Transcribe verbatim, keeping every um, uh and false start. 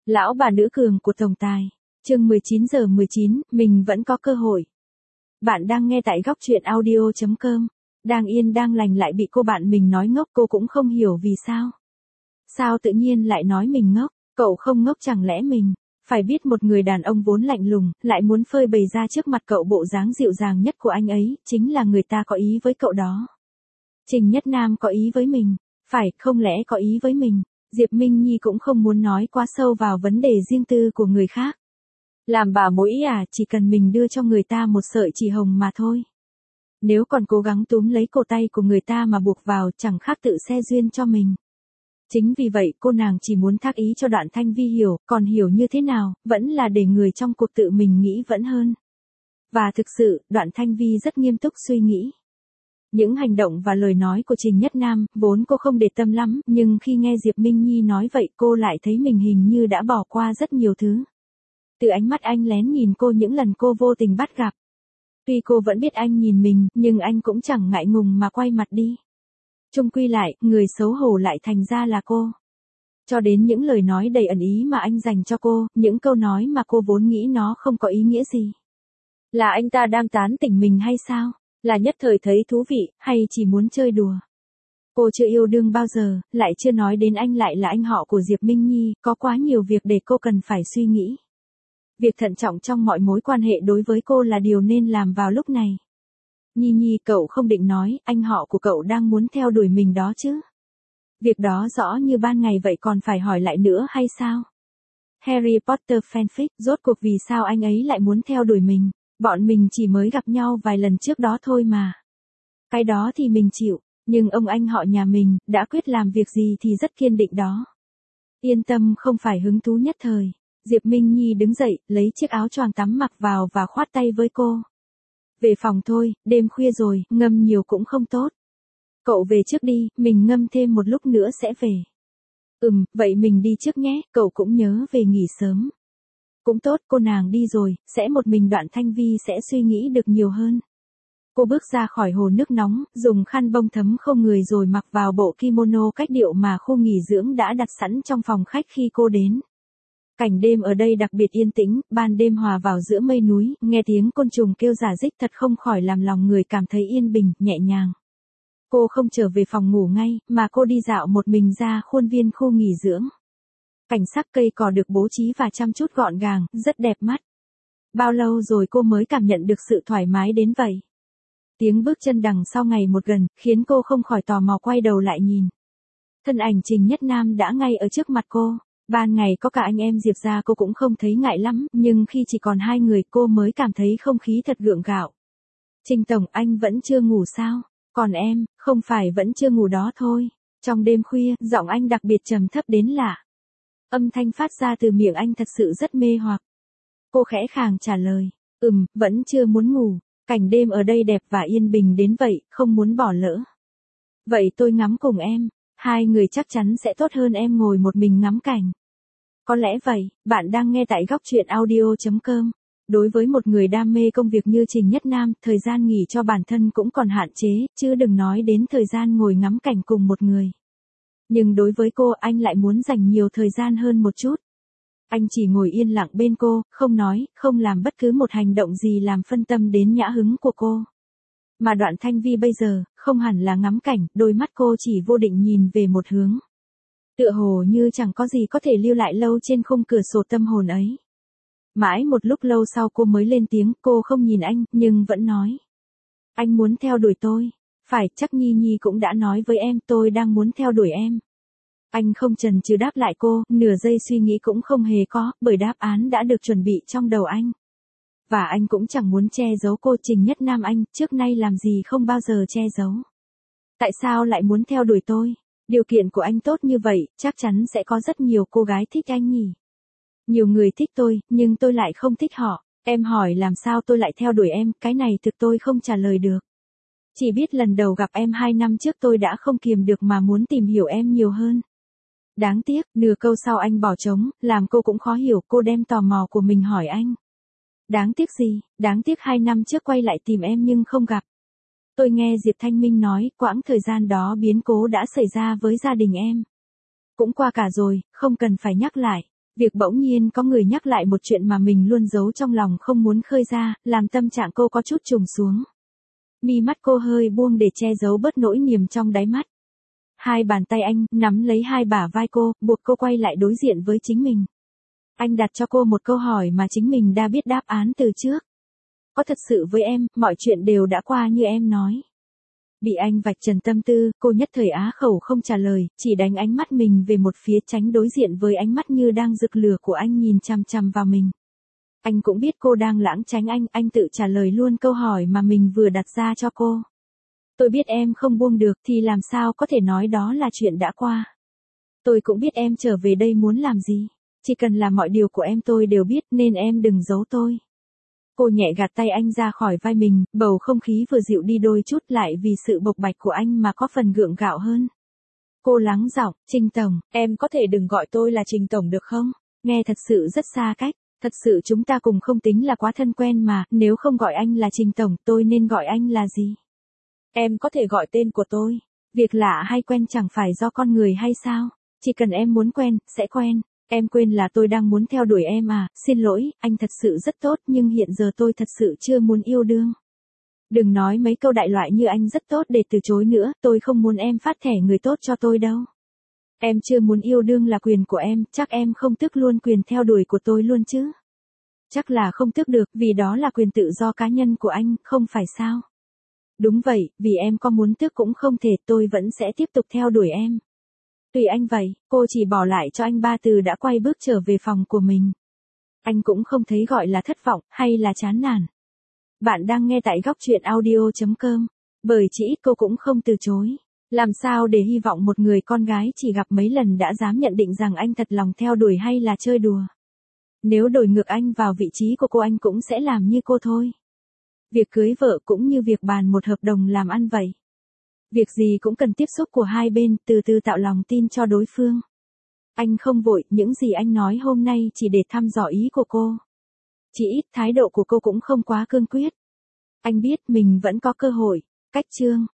Lão bà nữ cường của tổng tài. Chương mười chín giờ mười chín, mình vẫn có cơ hội. Bạn đang nghe tại góc truyện audio chấm com. Đang yên đang lành lại bị cô bạn mình nói ngốc, cô cũng không hiểu vì sao. Sao tự nhiên lại nói mình ngốc, cậu không ngốc chẳng lẽ mình. Phải biết một người đàn ông vốn lạnh lùng, lại muốn phơi bày ra trước mặt cậu bộ dáng dịu dàng nhất của anh ấy, chính là người ta có ý với cậu đó. Trình Nhất Nam có ý với mình, phải, không lẽ có ý với mình. Diệp Minh Nhi cũng không muốn nói quá sâu vào vấn đề riêng tư của người khác. Làm bà mối à, chỉ cần mình đưa cho người ta một sợi chỉ hồng mà thôi. Nếu còn cố gắng túm lấy cổ tay của người ta mà buộc vào, chẳng khác tự xe duyên cho mình. Chính vì vậy cô nàng chỉ muốn thác ý cho Đoạn Thanh Vi hiểu, còn hiểu như thế nào, vẫn là để người trong cuộc tự mình nghĩ vẫn hơn. Và thực sự, Đoạn Thanh Vi rất nghiêm túc suy nghĩ. Những hành động và lời nói của Trình Nhất Nam, vốn cô không để tâm lắm, nhưng khi nghe Diệp Minh Nhi nói vậy cô lại thấy mình hình như đã bỏ qua rất nhiều thứ. Từ ánh mắt anh lén nhìn cô những lần cô vô tình bắt gặp. Tuy cô vẫn biết anh nhìn mình, nhưng anh cũng chẳng ngại ngùng mà quay mặt đi. Chung quy lại, người xấu hổ lại thành ra là cô. Cho đến những lời nói đầy ẩn ý mà anh dành cho cô, những câu nói mà cô vốn nghĩ nó không có ý nghĩa gì. Là anh ta đang tán tỉnh mình hay sao? Là nhất thời thấy thú vị, hay chỉ muốn chơi đùa? Cô chưa yêu đương bao giờ, lại chưa nói đến anh lại là anh họ của Diệp Minh Nhi, có quá nhiều việc để cô cần phải suy nghĩ. Việc thận trọng trong mọi mối quan hệ đối với cô là điều nên làm vào lúc này. Nhi Nhi, cậu không định nói, anh họ của cậu đang muốn theo đuổi mình đó chứ? Việc đó rõ như ban ngày vậy còn phải hỏi lại nữa hay sao? Harry Potter fanfic, rốt cuộc vì sao anh ấy lại muốn theo đuổi mình? Bọn mình chỉ mới gặp nhau vài lần trước đó thôi mà. Cái đó thì mình chịu, nhưng ông anh họ nhà mình, đã quyết làm việc gì thì rất kiên định đó. Yên tâm, không phải hứng thú nhất thời. Diệp Minh Nhi đứng dậy, lấy chiếc áo choàng tắm mặc vào và khoát tay với cô. Về phòng thôi, đêm khuya rồi, ngâm nhiều cũng không tốt. Cậu về trước đi, mình ngâm thêm một lúc nữa sẽ về. Ừm, vậy mình đi trước nhé, cậu cũng nhớ về nghỉ sớm. Cũng tốt, cô nàng đi rồi, sẽ một mình Đoạn Thanh Vi sẽ suy nghĩ được nhiều hơn. Cô bước ra khỏi hồ nước nóng, dùng khăn bông thấm khô người rồi mặc vào bộ kimono cách điệu mà khu nghỉ dưỡng đã đặt sẵn trong phòng khách khi cô đến. Cảnh đêm ở đây đặc biệt yên tĩnh, ban đêm hòa vào giữa mây núi, nghe tiếng côn trùng kêu rả rích thật không khỏi làm lòng người cảm thấy yên bình, nhẹ nhàng. Cô không trở về phòng ngủ ngay, mà cô đi dạo một mình ra khuôn viên khu nghỉ dưỡng. Cảnh sắc cây cỏ được bố trí và chăm chút gọn gàng, rất đẹp mắt. Bao lâu rồi cô mới cảm nhận được sự thoải mái đến vậy? Tiếng bước chân đằng sau ngày một gần, khiến cô không khỏi tò mò quay đầu lại nhìn. Thân ảnh Trình Nhất Nam đã ngay ở trước mặt cô. Ban ngày có cả anh em Diệp ra cô cũng không thấy ngại lắm, nhưng khi chỉ còn hai người cô mới cảm thấy không khí thật gượng gạo. Trình Tổng, anh vẫn chưa ngủ sao? Còn em, không phải vẫn chưa ngủ đó thôi. Trong đêm khuya, giọng anh đặc biệt trầm thấp đến lạ. Âm thanh phát ra từ miệng anh thật sự rất mê hoặc. Cô khẽ khàng trả lời, ừm, vẫn chưa muốn ngủ. Cảnh đêm ở đây đẹp và yên bình đến vậy, không muốn bỏ lỡ. Vậy tôi ngắm cùng em, hai người chắc chắn sẽ tốt hơn em ngồi một mình ngắm cảnh. Có lẽ vậy, bạn đang nghe tại góc truyện audio chấm com. Đối với một người đam mê công việc như Trình Nhất Nam, thời gian nghỉ cho bản thân cũng còn hạn chế, chứ đừng nói đến thời gian ngồi ngắm cảnh cùng một người. Nhưng đối với cô, anh lại muốn dành nhiều thời gian hơn một chút. Anh chỉ ngồi yên lặng bên cô, không nói, không làm bất cứ một hành động gì làm phân tâm đến nhã hứng của cô. Mà Đoạn Thanh Vi bây giờ, không hẳn là ngắm cảnh, đôi mắt cô chỉ vô định nhìn về một hướng. Tựa hồ như chẳng có gì có thể lưu lại lâu trên khung cửa sổ tâm hồn ấy. Mãi một lúc lâu sau cô mới lên tiếng, cô không nhìn anh, nhưng vẫn nói. Anh muốn theo đuổi tôi. Phải, chắc Nhi Nhi cũng đã nói với em, tôi đang muốn theo đuổi em. Anh không chần chừ đáp lại cô, nửa giây suy nghĩ cũng không hề có, bởi đáp án đã được chuẩn bị trong đầu anh. Và anh cũng chẳng muốn che giấu cô. Trình Nhất Nam anh, trước nay làm gì không bao giờ che giấu. Tại sao lại muốn theo đuổi tôi? Điều kiện của anh tốt như vậy, chắc chắn sẽ có rất nhiều cô gái thích anh nhỉ. Nhiều người thích tôi, nhưng tôi lại không thích họ. Em hỏi làm sao tôi lại theo đuổi em, cái này thực tôi không trả lời được. Chỉ biết lần đầu gặp em hai năm trước tôi đã không kiềm được mà muốn tìm hiểu em nhiều hơn. Đáng tiếc, nửa câu sau anh bỏ trống, làm cô cũng khó hiểu, cô đem tò mò của mình hỏi anh. Đáng tiếc gì? Đáng tiếc hai năm trước quay lại tìm em nhưng không gặp. Tôi nghe Diệp Thanh Minh nói, quãng thời gian đó biến cố đã xảy ra với gia đình em. Cũng qua cả rồi, không cần phải nhắc lại. Việc bỗng nhiên có người nhắc lại một chuyện mà mình luôn giấu trong lòng không muốn khơi ra, làm tâm trạng cô có chút trùng xuống. Mi mắt cô hơi buông để che giấu bớt nỗi niềm trong đáy mắt. Hai bàn tay anh nắm lấy hai bả vai cô, buộc cô quay lại đối diện với chính mình. Anh đặt cho cô một câu hỏi mà chính mình đã biết đáp án từ trước. Có thật sự với em, mọi chuyện đều đã qua như em nói. Bị anh vạch trần tâm tư, cô nhất thời á khẩu không trả lời, chỉ đánh ánh mắt mình về một phía tránh đối diện với ánh mắt như đang rực lửa của anh nhìn chằm chằm vào mình. Anh cũng biết cô đang lãng tránh anh, anh tự trả lời luôn câu hỏi mà mình vừa đặt ra cho cô. Tôi biết em không buông được thì làm sao có thể nói đó là chuyện đã qua. Tôi cũng biết em trở về đây muốn làm gì. Chỉ cần làm mọi điều của em tôi đều biết nên em đừng giấu tôi. Cô nhẹ gạt tay anh ra khỏi vai mình, bầu không khí vừa dịu đi đôi chút lại vì sự bộc bạch của anh mà có phần gượng gạo hơn. Cô lắng giọng, Trình Tổng, em có thể đừng gọi tôi là Trình Tổng được không? Nghe thật sự rất xa cách, thật sự chúng ta cùng không tính là quá thân quen mà, nếu không gọi anh là Trình Tổng tôi nên gọi anh là gì? Em có thể gọi tên của tôi. Việc lạ hay quen chẳng phải do con người hay sao? Chỉ cần em muốn quen, sẽ quen. Em quên là tôi đang muốn theo đuổi em à, xin lỗi, anh thật sự rất tốt nhưng hiện giờ tôi thật sự chưa muốn yêu đương. Đừng nói mấy câu đại loại như anh rất tốt để từ chối nữa, tôi không muốn em phát thẻ người tốt cho tôi đâu. Em chưa muốn yêu đương là quyền của em, chắc em không tước luôn quyền theo đuổi của tôi luôn chứ? Chắc là không tước được, vì đó là quyền tự do cá nhân của anh, không phải sao? Đúng vậy, vì em có muốn tước cũng không thể, tôi vẫn sẽ tiếp tục theo đuổi em. Tùy anh vậy, cô chỉ bỏ lại cho anh ba từ đã quay bước trở về phòng của mình. Anh cũng không thấy gọi là thất vọng, hay là chán nản. Bạn đang nghe tại góc truyện audio chấm com, bởi chỉ ít cô cũng không từ chối. Làm sao để hy vọng một người con gái chỉ gặp mấy lần đã dám nhận định rằng anh thật lòng theo đuổi hay là chơi đùa. Nếu đổi ngược anh vào vị trí của cô anh cũng sẽ làm như cô thôi. Việc cưới vợ cũng như việc bàn một hợp đồng làm ăn vậy. Việc gì cũng cần tiếp xúc của hai bên, từ từ tạo lòng tin cho đối phương. Anh không vội, những gì anh nói hôm nay chỉ để thăm dò ý của cô. Chỉ ít thái độ của cô cũng không quá cương quyết. Anh biết mình vẫn có cơ hội. Cách chương